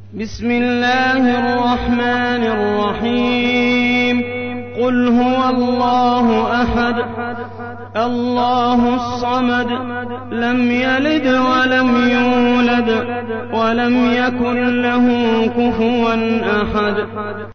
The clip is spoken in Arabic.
بسم الله الرحمن الرحيم قل هو الله أحد الله الصمد لم يلد ولم يولد ولم يكن له كفوا أحد